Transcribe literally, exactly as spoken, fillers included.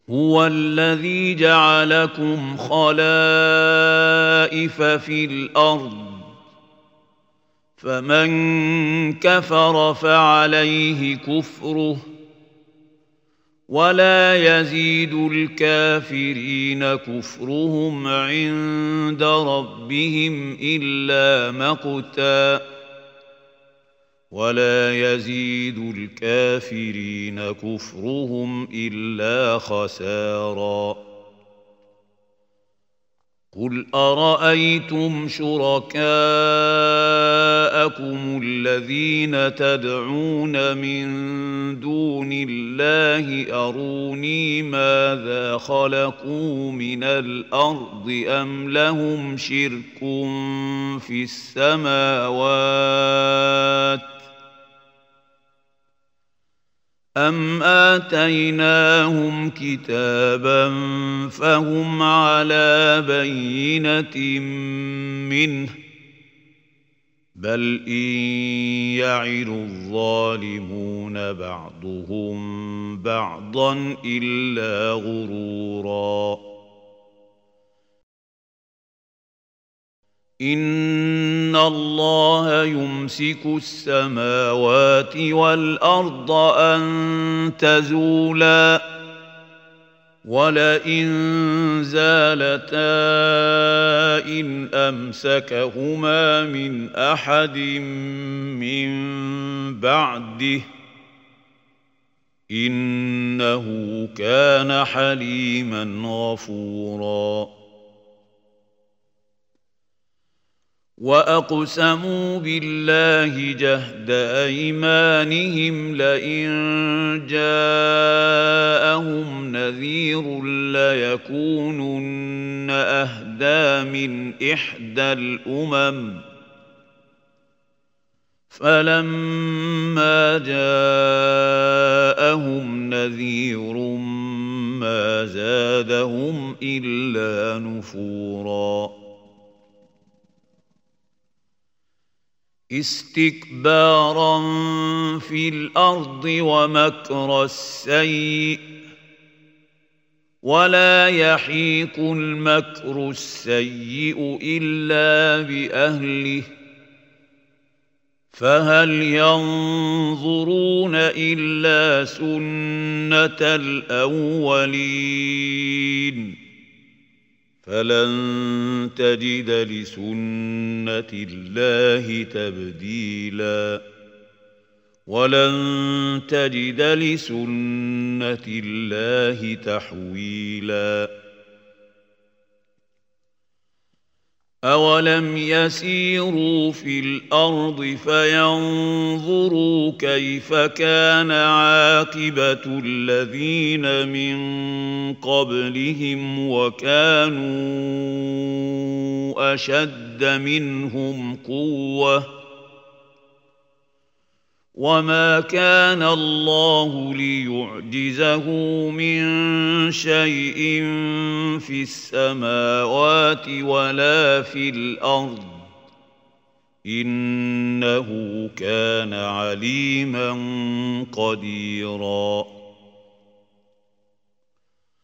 هو الذي جعلكم خلائف في الأرض فمن كفر فعليه كفره ولا يزيد الكافرين كفرهم عند ربهم إلا مقتا ولا يزيد الكافرين كفرهم إلا خسارا قل أرأيتم شركاءكم الذين تدعون من دون الله أروني ماذا خلقوا من الأرض أم لهم شرك في السماوات أم آتيناهم كتابا فهم على بينة منه بل إن يعد الظالمون بعضهم بعضا إلا غرورا إن الله يمسك السماوات والأرض أن تزولا ولئن زالتا إن أمسكهما من أحد من بعده إنه كان حليما غفورا وأقسموا بالله جهد أيمانهم لئن جاءهم نذير ليكونن أهدى من إحدى الأمم فلما جاءهم نذير ما زادهم إلا نفورا استكبارا في الأرض ومكر السيء ولا يحيق المكر السيء إلا بأهله فهل ينظرون إلا سنة الأولين فلن تجد لسنة الله تبديلا ولن تجد لسنة الله تحويلا أولم يسيروا في الأرض فينظروا كيف كان عاقبة الذين من قبلهم وكانوا أشد منهم قوة وما كان الله ليعجزه من شيء في السماوات ولا في الأرض إنه كان عليما قديرا